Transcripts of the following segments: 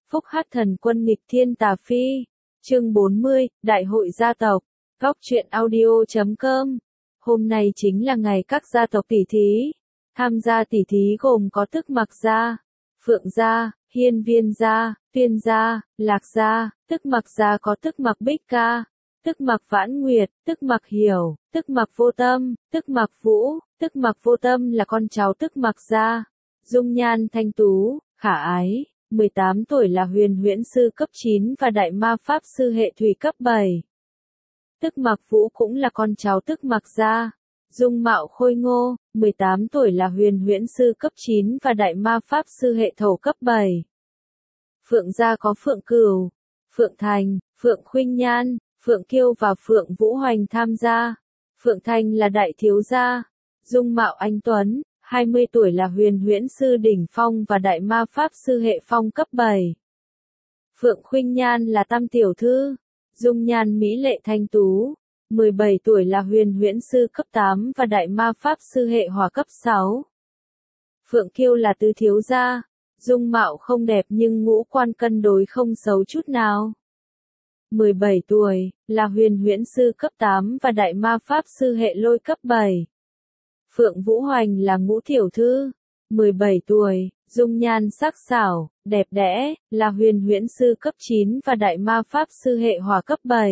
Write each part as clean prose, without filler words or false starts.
Phúc hát thần quân nghịch thiên tà phi. Chương 40, Đại hội gia tộc. Góc truyện audio.com. Hôm nay chính là ngày các gia tộc tỷ thí. Tham gia tỷ thí gồm có Tức Mặc gia, Phượng gia, Hiên Viên gia, Tuyên gia, Lạc gia. Tức Mặc gia có Tức Mặc Bích Ca, Tức Mặc Vãn Nguyệt, Tức Mặc Hiểu, Tức Mặc Vô Tâm, Tức Mặc Vũ. Tức Mặc Vô Tâm là con cháu Tức Mặc gia, dung nhan thanh tú, khả ái. 18 tuổi là huyền huyễn sư cấp 9 và đại ma pháp sư hệ thủy cấp 7. Tức Mặc Vũ cũng là con cháu Tức Mặc gia, dung mạo khôi ngô, 18 tuổi là huyền huyễn sư cấp 9 và đại ma pháp sư hệ thổ cấp 7. Phượng gia có Phượng Cửu, Phượng Thành, Phượng Khuynh Nhan, Phượng Kiêu và Phượng Vũ Hoành tham gia. Phượng Thành là đại thiếu gia, dung mạo anh tuấn, 20 tuổi là huyền huyễn sư đỉnh phong và đại ma pháp sư hệ phong cấp 7. Phượng Khuynh Nhan là tam tiểu thư, dung nhan mỹ lệ thanh tú, 17 tuổi là huyền huyễn sư cấp 8 và đại ma pháp sư hệ hỏa cấp 6. Phượng Kiêu là tứ thiếu gia, dung mạo không đẹp nhưng ngũ quan cân đối không xấu chút nào. 17 tuổi, là huyền huyễn sư cấp 8 và đại ma pháp sư hệ lôi cấp 7. Phượng Vũ Hoành là ngũ tiểu thư, 17 tuổi, dung nhan sắc sảo, đẹp đẽ, là huyền huyễn sư cấp 9 và đại ma pháp sư hệ hỏa cấp 7.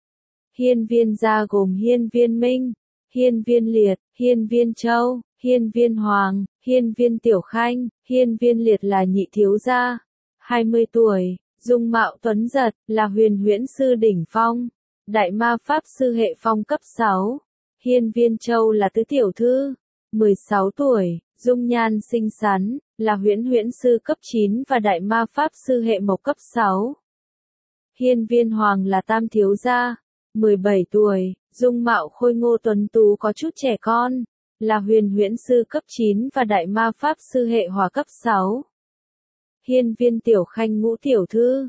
Hiên Viên gia gồm Hiên Viên Minh, Hiên Viên Liệt, Hiên Viên Châu, Hiên Viên Hoàng, Hiên Viên Tiểu Khanh. Hiên Viên Liệt là nhị thiếu gia, 20 tuổi, dung mạo tuấn giật, là huyền huyễn sư đỉnh phong, đại ma pháp sư hệ phong cấp 6. Hiên Viên Châu là tứ tiểu thư, 16 tuổi, dung nhan xinh xắn, là huyễn huyễn sư cấp 9 và đại ma pháp sư hệ mộc cấp 6. Hiên Viên Hoàng là tam thiếu gia, 17 tuổi, dung mạo khôi ngô tuấn tú có chút trẻ con, là huyền huyễn sư cấp 9 và đại ma pháp sư hệ hỏa cấp 6. Hiên Viên Tiểu Khanh ngũ tiểu thư,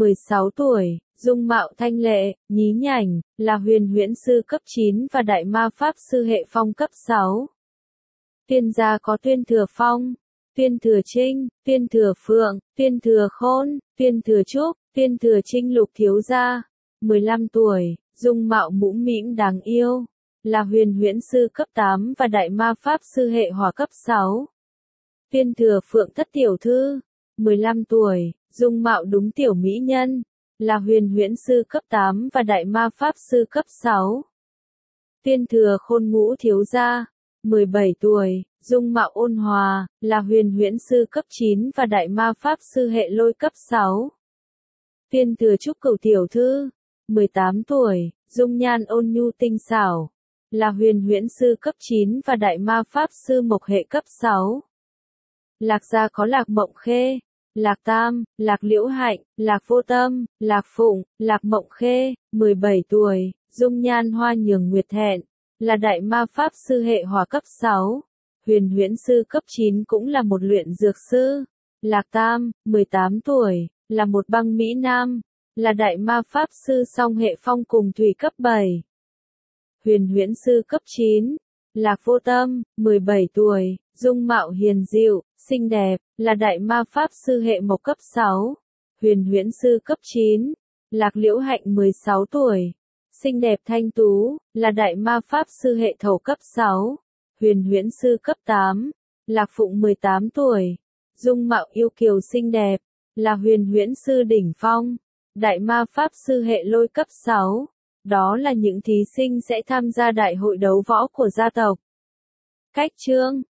16 tuổi, dung mạo thanh lệ, nhí nhảnh, là huyền huyễn sư cấp 9 và đại ma pháp sư hệ phong cấp 6. Tuyên gia có Tuyên Thừa Phong, Tuyên Thừa Trinh, Tuyên Thừa Phượng, Tuyên Thừa Khôn, Tuyên Thừa Trúc. Tuyên Thừa Trinh lục thiếu gia, 15 tuổi, dung mạo mũm mĩm đáng yêu, là huyền huyễn sư cấp 8 và đại ma pháp sư hệ hỏa cấp 6. Tuyên Thừa Phượng thất tiểu thư, 15 tuổi, dung mạo đúng tiểu mỹ nhân, là huyền huyễn sư cấp 8 và đại ma pháp sư cấp 6. Tuyên Thừa Khôn ngũ thiếu gia, 17 tuổi, dung mạo ôn hòa, là huyền huyễn sư cấp 9 và đại ma pháp sư hệ lôi cấp 6. Tuyên Thừa Trúc cửu tiểu thư, 18 tuổi, dung nhan ôn nhu tinh xảo, là huyền huyễn sư cấp 9 và đại ma pháp sư mộc hệ cấp 6. Lạc gia có Lạc Mộng Khê, Lạc Tam, Lạc Liễu Hạnh, Lạc Vô Tâm, Lạc Phụng. Lạc Mộng Khê, 17 tuổi, dung nhan hoa nhường nguyệt thẹn, là đại ma pháp sư hệ hỏa cấp 6. Huyền huyễn sư cấp 9 cũng là một luyện dược sư. Lạc Tam, 18 tuổi, là một băng mỹ nam, là đại ma pháp sư song hệ phong cùng thủy cấp 7. Huyền huyễn sư cấp 9, Lạc Vô Tâm, 17 tuổi, dung mạo hiền dịu, xinh đẹp, là đại ma pháp sư hệ mộc cấp 6. Huyền huyễn sư cấp 9, Lạc Liễu Hạnh 16 tuổi, xinh đẹp thanh tú, là đại ma pháp sư hệ thổ cấp 6. Huyền huyễn sư cấp 8, Lạc Phụng 18 tuổi, dung mạo yêu kiều xinh đẹp, là huyền huyễn sư đỉnh phong, đại ma pháp sư hệ lôi cấp 6. Đó là những thí sinh sẽ tham gia đại hội đấu võ của gia tộc. Cách chương